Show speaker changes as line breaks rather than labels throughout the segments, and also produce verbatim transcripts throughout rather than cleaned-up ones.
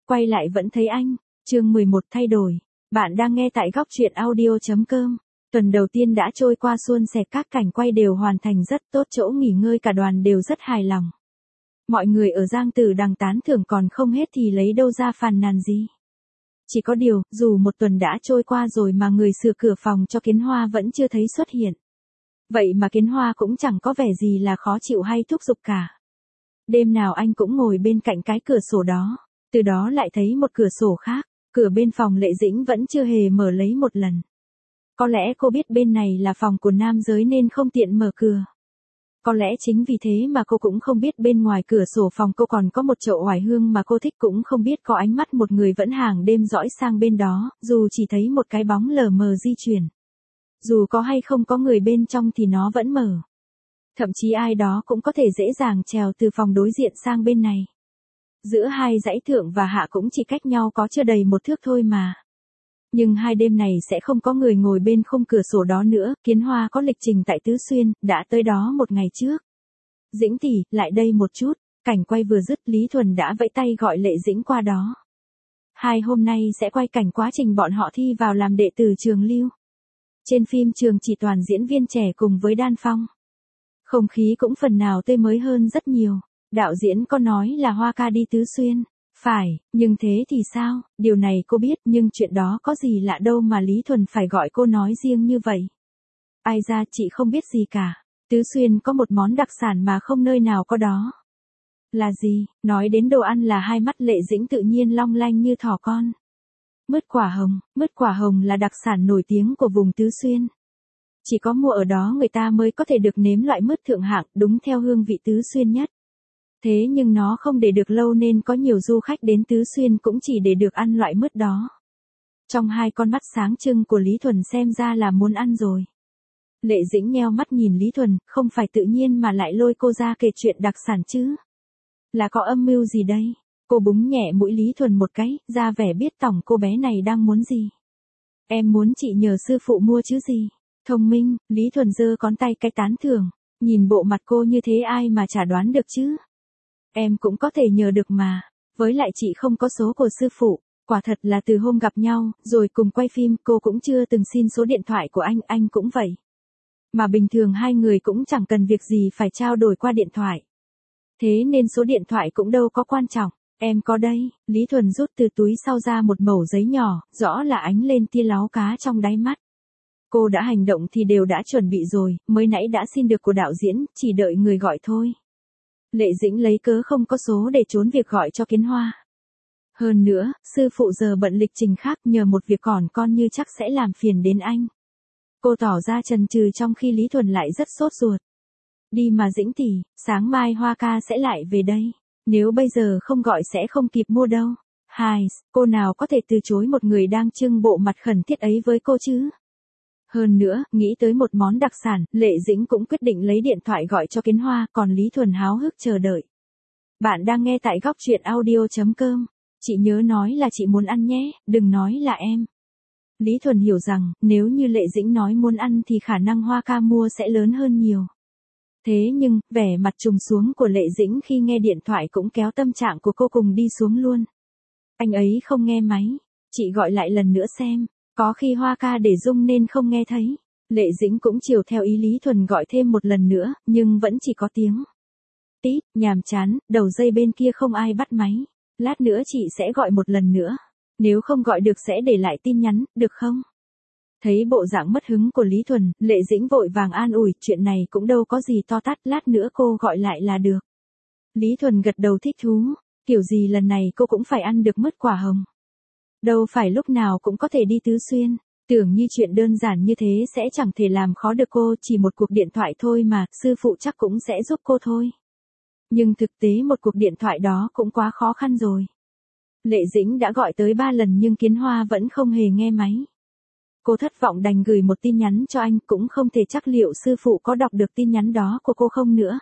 Quay lại vẫn thấy anh. Chương mười một thay đổi. Bạn đang nghe tại góc truyện audio.com. Tuần đầu tiên đã trôi qua suôn sẻ, các cảnh quay đều hoàn thành rất tốt, chỗ nghỉ ngơi cả đoàn đều rất hài lòng. Mọi người ở Giang Tử Đằng tán thưởng còn không hết thì lấy đâu ra phàn nàn gì. Chỉ có điều, dù một tuần đã trôi qua rồi mà người sửa cửa phòng cho Kiến Hoa vẫn chưa thấy xuất hiện. Vậy mà Kiến Hoa cũng chẳng có vẻ gì là khó chịu hay thúc giục cả. Đêm nào anh cũng ngồi bên cạnh cái cửa sổ đó, từ đó lại thấy một cửa sổ khác, cửa bên phòng Lệ Dĩnh vẫn chưa hề mở lấy một lần. Có lẽ cô biết bên này là phòng của nam giới nên không tiện mở cửa. Có lẽ chính vì thế mà cô cũng không biết bên ngoài cửa sổ phòng cô còn có một chậu oải hương mà cô thích, cũng không biết có ánh mắt một người vẫn hàng đêm dõi sang bên đó, dù chỉ thấy một cái bóng lờ mờ di chuyển. Dù có hay không có người bên trong thì nó vẫn mở. Thậm chí ai đó cũng có thể dễ dàng trèo từ phòng đối diện sang bên này. Giữa hai dãy thượng và hạ cũng chỉ cách nhau có chưa đầy một thước thôi mà. Nhưng hai đêm này sẽ không có người ngồi bên khung cửa sổ đó nữa. Kiến Hoa có lịch trình tại Tứ Xuyên, đã tới đó một ngày trước. Dĩnh tỷ, lại đây một chút. Cảnh quay vừa dứt, Lý Thuần đã vẫy tay gọi Lệ Dĩnh qua đó. Hai hôm nay sẽ quay cảnh quá trình bọn họ thi vào làm đệ tử trường Lưu. Trên phim trường chỉ toàn diễn viên trẻ cùng với Đan Phong. Không khí cũng phần nào tươi mới hơn rất nhiều. Đạo diễn có nói là Hoa ca đi Tứ Xuyên. Phải, nhưng thế thì sao, điều này cô biết, nhưng chuyện đó có gì lạ đâu mà Lý Thuần phải gọi cô nói riêng như vậy. Ai ra, chị không biết gì cả. Tứ Xuyên có một món đặc sản mà không nơi nào có đó. Là gì? Nói đến đồ ăn là hai mắt Lệ Dĩnh tự nhiên long lanh như thỏ con. Mứt quả hồng. Mứt quả hồng là đặc sản nổi tiếng của vùng Tứ Xuyên. Chỉ có mua ở đó người ta mới có thể được nếm loại mứt thượng hạng, đúng theo hương vị Tứ Xuyên nhất. Thế nhưng nó không để được lâu nên có nhiều du khách đến Tứ Xuyên cũng chỉ để được ăn loại mứt đó. Trong hai con mắt sáng trưng của Lý Thuần xem ra là muốn ăn rồi. Lệ Dĩnh nheo mắt nhìn Lý Thuần, không phải tự nhiên mà lại lôi cô ra kể chuyện đặc sản chứ. Là có âm mưu gì đây? Cô búng nhẹ mũi Lý Thuần một cái, ra vẻ biết tỏng cô bé này đang muốn gì. Em muốn chị nhờ sư phụ mua chứ gì. Thông minh, Lý Thuần giơ ngón tay cái tán thưởng. Nhìn bộ mặt cô như thế ai mà chả đoán được chứ. Em cũng có thể nhờ được mà. Với lại chị không có số của sư phụ. Quả thật là từ hôm gặp nhau, rồi cùng quay phim, cô cũng chưa từng xin số điện thoại của anh, anh cũng vậy. Mà bình thường hai người cũng chẳng cần việc gì phải trao đổi qua điện thoại. Thế nên số điện thoại cũng đâu có quan trọng. Em có đây. Lý Thuần rút từ túi sau ra một mẩu giấy nhỏ, rõ là ánh lên tia láu cá trong đáy mắt. Cô đã hành động thì đều đã chuẩn bị rồi, mới nãy đã xin được của đạo diễn, chỉ đợi người gọi thôi. Lệ Dĩnh lấy cớ không có số để trốn việc gọi cho Kiến Hoa. Hơn nữa, sư phụ giờ bận lịch trình khác, nhờ một việc còn con như chắc sẽ làm phiền đến anh. Cô tỏ ra chần chừ trong khi Lý Thuần lại rất sốt ruột. Đi mà Dĩnh tỷ, sáng mai Hoa ca sẽ lại về đây. Nếu bây giờ không gọi sẽ không kịp mua đâu. Hai, cô nào có thể từ chối một người đang trưng bộ mặt khẩn thiết ấy với cô chứ? Hơn nữa, nghĩ tới một món đặc sản, Lệ Dĩnh cũng quyết định lấy điện thoại gọi cho Kiến Hoa, còn Lý Thuần háo hức chờ đợi. Bạn đang nghe tại góc truyện audio.com. Chị nhớ nói là chị muốn ăn nhé, đừng nói là em. Lý Thuần hiểu rằng, nếu như Lệ Dĩnh nói muốn ăn thì khả năng Hoa ca mua sẽ lớn hơn nhiều. Thế nhưng, vẻ mặt trùng xuống của Lệ Dĩnh khi nghe điện thoại cũng kéo tâm trạng của cô cùng đi xuống luôn. Anh ấy không nghe máy. Chị gọi lại lần nữa xem. Có khi Hoa ca để rung nên không nghe thấy. Lệ Dĩnh cũng chiều theo ý Lý Thuần gọi thêm một lần nữa, nhưng vẫn chỉ có tiếng. Tít, nhàm chán, đầu dây bên kia không ai bắt máy. Lát nữa chị sẽ gọi một lần nữa. Nếu không gọi được sẽ để lại tin nhắn, được không? Thấy bộ dạng mất hứng của Lý Thuần, Lệ Dĩnh vội vàng an ủi, chuyện này cũng đâu có gì to tát, lát nữa cô gọi lại là được. Lý Thuần gật đầu thích thú, kiểu gì lần này cô cũng phải ăn được mứt quả hồng. Đâu phải lúc nào cũng có thể đi Tứ Xuyên, tưởng như chuyện đơn giản như thế sẽ chẳng thể làm khó được cô, chỉ một cuộc điện thoại thôi mà, sư phụ chắc cũng sẽ giúp cô thôi. Nhưng thực tế một cuộc điện thoại đó cũng quá khó khăn rồi. Lệ Dĩnh đã gọi tới ba lần nhưng Kiến Hoa vẫn không hề nghe máy. Cô thất vọng đành gửi một tin nhắn cho anh, cũng không thể chắc liệu sư phụ có đọc được tin nhắn đó của cô không nữa.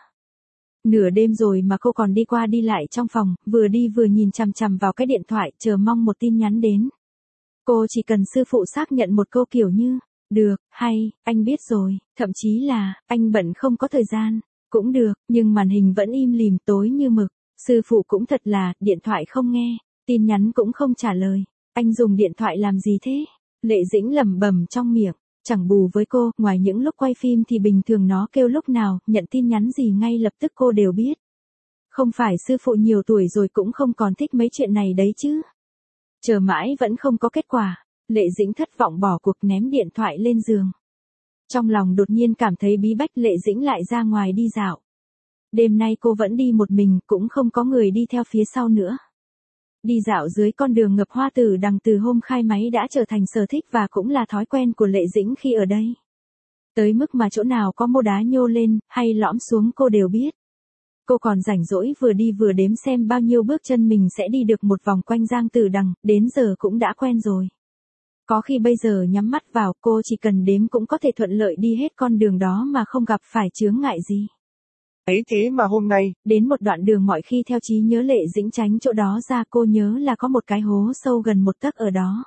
Nửa đêm rồi mà cô còn đi qua đi lại trong phòng, vừa đi vừa nhìn chằm chằm vào cái điện thoại, chờ mong một tin nhắn đến. Cô chỉ cần sư phụ xác nhận một câu kiểu như, được, hay, anh biết rồi, thậm chí là, anh bận không có thời gian, cũng được, nhưng màn hình vẫn im lìm tối như mực. Sư phụ cũng thật là, điện thoại không nghe. Tin nhắn cũng không trả lời. Anh dùng điện thoại làm gì thế? Lệ Dĩnh lẩm bẩm trong miệng. Chẳng bù với cô, ngoài những lúc quay phim thì bình thường nó kêu lúc nào, nhận tin nhắn gì ngay lập tức cô đều biết. Không phải sư phụ nhiều tuổi rồi cũng không còn thích mấy chuyện này đấy chứ. Chờ mãi vẫn không có kết quả. Lệ Dĩnh thất vọng bỏ cuộc ném điện thoại lên giường. Trong lòng đột nhiên cảm thấy bí bách, Lệ Dĩnh lại ra ngoài đi dạo. Đêm nay cô vẫn đi một mình, cũng không có người đi theo phía sau nữa. Đi dạo dưới con đường ngập hoa tử đằng từ hôm khai máy đã trở thành sở thích và cũng là thói quen của Lệ Dĩnh khi ở đây. Tới mức mà chỗ nào có mô đá nhô lên, hay lõm xuống cô đều biết. Cô còn rảnh rỗi vừa đi vừa đếm xem bao nhiêu bước chân mình sẽ đi được một vòng quanh Giang Tử Đằng, đến giờ cũng đã quen rồi. Có khi bây giờ nhắm mắt vào, cô chỉ cần đếm cũng có thể thuận lợi đi hết con đường đó mà không gặp phải chướng ngại gì.
Ấy thế mà hôm nay,
đến một đoạn đường mọi khi theo trí nhớ Lệ Dĩnh tránh chỗ đó ra, cô nhớ là có một cái hố sâu gần một tấc ở đó.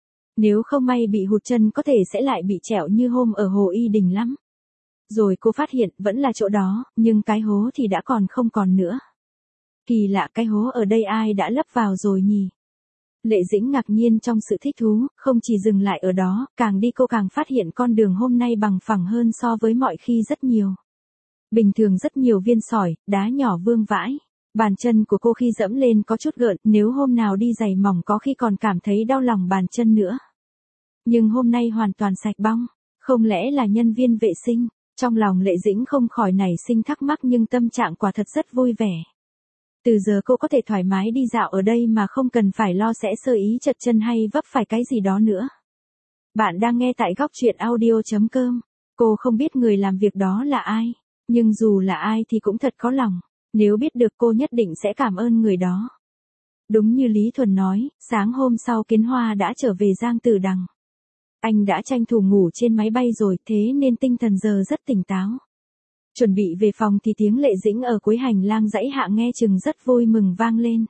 Nếu không may bị hụt chân có thể sẽ lại bị trẹo như hôm ở Hồ Y Đình lắm. Rồi cô phát hiện vẫn là chỗ đó, nhưng cái hố thì đã còn không còn nữa. Kỳ lạ, cái hố ở đây ai đã lấp vào rồi nhỉ? Lệ Dĩnh ngạc nhiên trong sự thích thú, không chỉ dừng lại ở đó, càng đi cô càng phát hiện con đường hôm nay bằng phẳng hơn so với mọi khi rất nhiều. Bình thường rất nhiều viên sỏi, đá nhỏ vương vãi. Bàn chân của cô khi dẫm lên có chút gợn, nếu hôm nào đi giày mỏng có khi còn cảm thấy đau lòng bàn chân nữa. Nhưng hôm nay hoàn toàn sạch bong, không lẽ là nhân viên vệ sinh? Trong lòng Lệ Dĩnh không khỏi nảy sinh thắc mắc, nhưng tâm trạng quả thật rất vui vẻ. Từ giờ cô có thể thoải mái đi dạo ở đây mà không cần phải lo sẽ sơ ý trật chân hay vấp phải cái gì đó nữa. Bạn đang nghe tại góc truyện audio chấm com. Cô không biết người làm việc đó là ai, nhưng dù là ai thì cũng thật có lòng. Nếu biết được cô nhất định sẽ cảm ơn người đó. Đúng như Lý Thuần nói, sáng hôm sau Kiến Hoa đã trở về Giang Tử Đằng. Anh đã tranh thủ ngủ trên máy bay rồi, thế nên tinh thần giờ rất tỉnh táo. Chuẩn bị về phòng thì tiếng Lệ Dĩnh ở cuối hành lang dãy hạ nghe chừng rất vui mừng vang lên.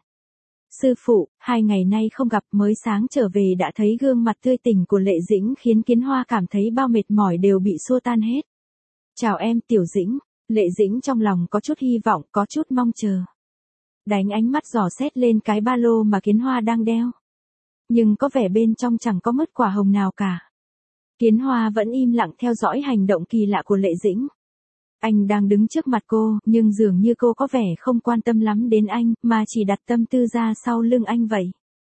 Sư phụ, hai ngày nay không gặp, mới sáng trở về đã thấy gương mặt tươi tỉnh của Lệ Dĩnh khiến Kiến Hoa cảm thấy bao mệt mỏi đều bị xua tan hết. Chào em Tiểu Dĩnh. Lệ Dĩnh trong lòng có chút hy vọng, có chút mong chờ. Đánh ánh mắt dò xét lên cái ba lô mà Kiến Hoa đang đeo. Nhưng có vẻ bên trong chẳng có mứt quả hồng nào cả. Kiến Hoa vẫn im lặng theo dõi hành động kỳ lạ của Lệ Dĩnh. Anh đang đứng trước mặt cô, nhưng dường như cô có vẻ không quan tâm lắm đến anh, mà chỉ đặt tâm tư ra sau lưng anh vậy.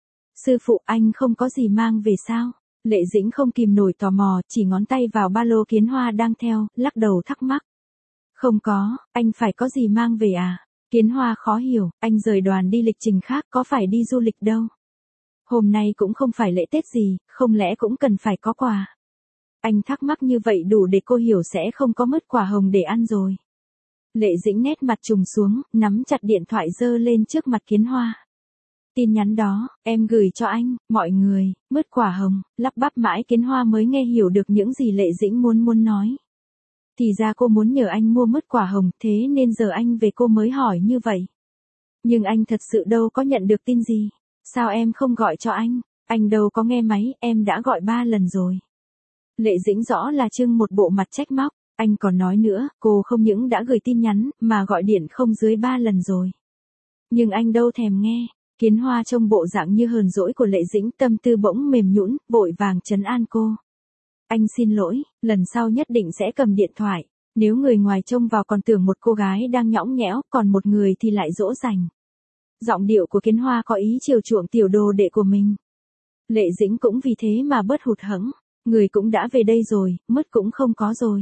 Sư phụ, anh không có gì mang về sao? Lệ Dĩnh không kìm nổi tò mò, chỉ ngón tay vào ba lô Kiến Hoa đang theo, lắc đầu thắc mắc. Không có, anh phải có gì mang về à? Kiến Hoa khó hiểu, anh rời đoàn đi lịch trình khác, có phải đi du lịch đâu. Hôm nay cũng không phải lễ Tết gì, không lẽ cũng cần phải có quà. Anh thắc mắc như vậy đủ để cô hiểu sẽ không có mứt quả hồng để ăn rồi. Lệ Dĩnh nét mặt trùng xuống, nắm chặt điện thoại giơ lên trước mặt Kiến Hoa. Tin nhắn đó, em gửi cho anh, mọi người, mứt quả hồng, lắp bắp mãi Kiến Hoa mới nghe hiểu được những gì Lệ Dĩnh muốn muốn nói. Thì ra cô muốn nhờ anh mua mứt quả hồng, thế nên giờ anh về cô mới hỏi như vậy. Nhưng anh thật sự đâu có nhận được tin gì. Sao em không gọi cho anh? Anh đâu có nghe máy, em đã gọi ba lần rồi. Lệ Dĩnh rõ là trưng một bộ mặt trách móc. Anh còn nói nữa, cô không những đã gửi tin nhắn, mà gọi điện không dưới ba lần rồi. Nhưng anh đâu thèm nghe. Kiến Hoa trông bộ dạng như hờn dỗi của Lệ Dĩnh, tâm tư bỗng mềm nhũn, vội vàng trấn an cô. Anh xin lỗi, lần sau nhất định sẽ cầm điện thoại. Nếu người ngoài trông vào còn tưởng một cô gái đang nhõng nhẽo, còn một người thì lại dỗ dành. Giọng điệu của Kiến Hoa có ý chiều chuộng tiểu đồ đệ của mình. Lệ Dĩnh cũng vì thế mà bớt hụt hẫng. Người cũng đã về đây rồi, mất cũng không có rồi.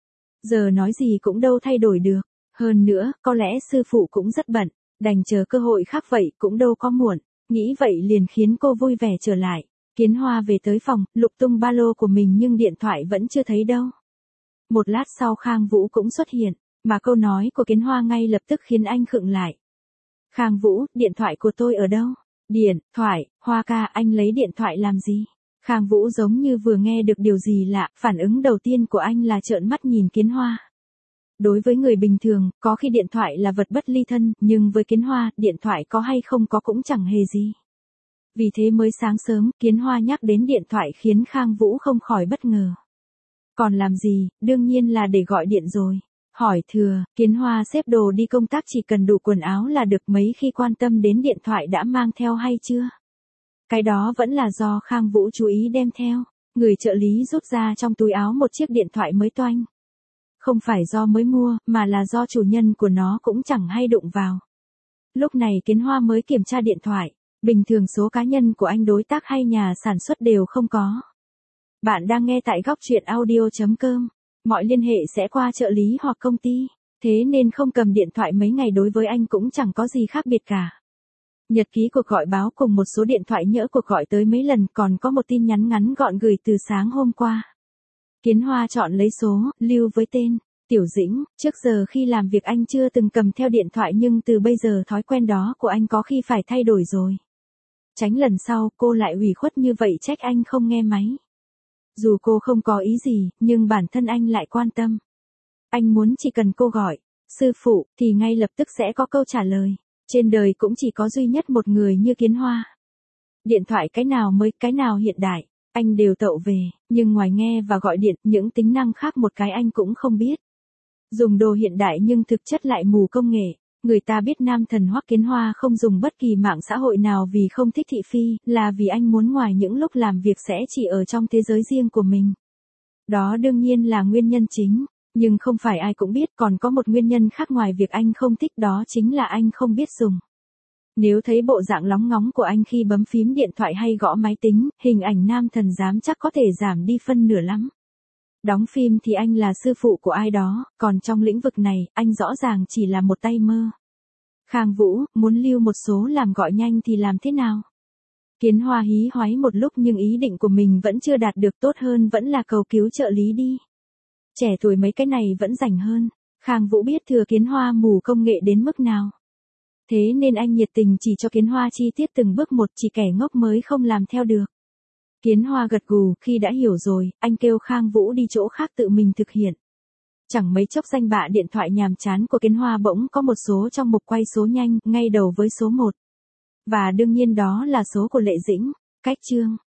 Giờ nói gì cũng đâu thay đổi được. Hơn nữa, có lẽ sư phụ cũng rất bận, đành chờ cơ hội khác vậy cũng đâu có muộn. Nghĩ vậy liền khiến cô vui vẻ trở lại. Kiến Hoa về tới phòng, lục tung ba lô của mình nhưng điện thoại vẫn chưa thấy đâu. Một lát sau Khang Vũ cũng xuất hiện, mà câu nói của Kiến Hoa ngay lập tức khiến anh khựng lại. Khang Vũ, điện thoại của tôi ở đâu? Điện, thoại, Hoa ca, anh lấy điện thoại làm gì? Khang Vũ giống như vừa nghe được điều gì lạ, phản ứng đầu tiên của anh là trợn mắt nhìn Kiến Hoa. Đối với người bình thường, có khi điện thoại là vật bất ly thân, nhưng với Kiến Hoa, điện thoại có hay không có cũng chẳng hề gì. Vì thế mới sáng sớm, Kiến Hoa nhắc đến điện thoại khiến Khang Vũ không khỏi bất ngờ. Còn làm gì, đương nhiên là để gọi điện rồi. Hỏi thừa, Kiến Hoa xếp đồ đi công tác chỉ cần đủ quần áo là được, mấy khi quan tâm đến điện thoại đã mang theo hay chưa? Cái đó vẫn là do Khang Vũ chú ý đem theo. Người trợ lý rút ra trong túi áo một chiếc điện thoại mới toanh. Không phải do mới mua, mà là do chủ nhân của nó cũng chẳng hay đụng vào. Lúc này Kiến Hoa mới kiểm tra điện thoại. Bình thường số cá nhân của anh đối tác hay nhà sản xuất đều không có. Bạn đang nghe tại góc truyện audio chấm com. Mọi liên hệ sẽ qua trợ lý hoặc công ty. Thế nên không cầm điện thoại mấy ngày đối với anh cũng chẳng có gì khác biệt cả. Nhật ký cuộc gọi báo cùng một số điện thoại nhỡ cuộc gọi tới mấy lần, còn có một tin nhắn ngắn gọn gửi từ sáng hôm qua. Kiến Hoa chọn lấy số, lưu với tên Tiểu Dĩnh. Trước giờ khi làm việc anh chưa từng cầm theo điện thoại, nhưng từ bây giờ thói quen đó của anh có khi phải thay đổi rồi. Tránh lần sau cô lại ủy khuất như vậy trách anh không nghe máy. Dù cô không có ý gì, nhưng bản thân anh lại quan tâm. Anh muốn chỉ cần cô gọi sư phụ thì ngay lập tức sẽ có câu trả lời. Trên đời cũng chỉ có duy nhất một người như Kiến Hoa. Điện thoại cái nào mới, cái nào hiện đại, anh đều tậu về, nhưng ngoài nghe và gọi điện, những tính năng khác một cái anh cũng không biết. Dùng đồ hiện đại nhưng thực chất lại mù công nghệ. Người ta biết nam thần Hoắc Kiến Hoa không dùng bất kỳ mạng xã hội nào vì không thích thị phi, là vì anh muốn ngoài những lúc làm việc sẽ chỉ ở trong thế giới riêng của mình. Đó đương nhiên là nguyên nhân chính, nhưng không phải ai cũng biết, còn có một nguyên nhân khác ngoài việc anh không thích, đó chính là anh không biết dùng. Nếu thấy bộ dạng lóng ngóng của anh khi bấm phím điện thoại hay gõ máy tính, hình ảnh nam thần dám chắc có thể giảm đi phân nửa lắm. Đóng phim thì anh là sư phụ của ai đó, còn trong lĩnh vực này, anh rõ ràng chỉ là một tay mơ. Khang Vũ, muốn lưu một số làm gọi nhanh thì làm thế nào? Kiến Hoa hí hoáy một lúc nhưng ý định của mình vẫn chưa đạt được, tốt hơn vẫn là cầu cứu trợ lý đi. Trẻ tuổi mấy cái này vẫn rảnh hơn. Khang Vũ biết thừa Kiến Hoa mù công nghệ đến mức nào. Thế nên anh nhiệt tình chỉ cho Kiến Hoa chi tiết từng bước một, chỉ kẻ ngốc mới không làm theo được. Kiến Hoa gật gù, khi đã hiểu rồi, anh kêu Khang Vũ đi chỗ khác tự mình thực hiện. Chẳng mấy chốc danh bạ điện thoại nhàm chán của Kiến Hoa bỗng có một số trong mục quay số nhanh, ngay đầu với số một. Và đương nhiên đó là số của Lệ Dĩnh. Cách chương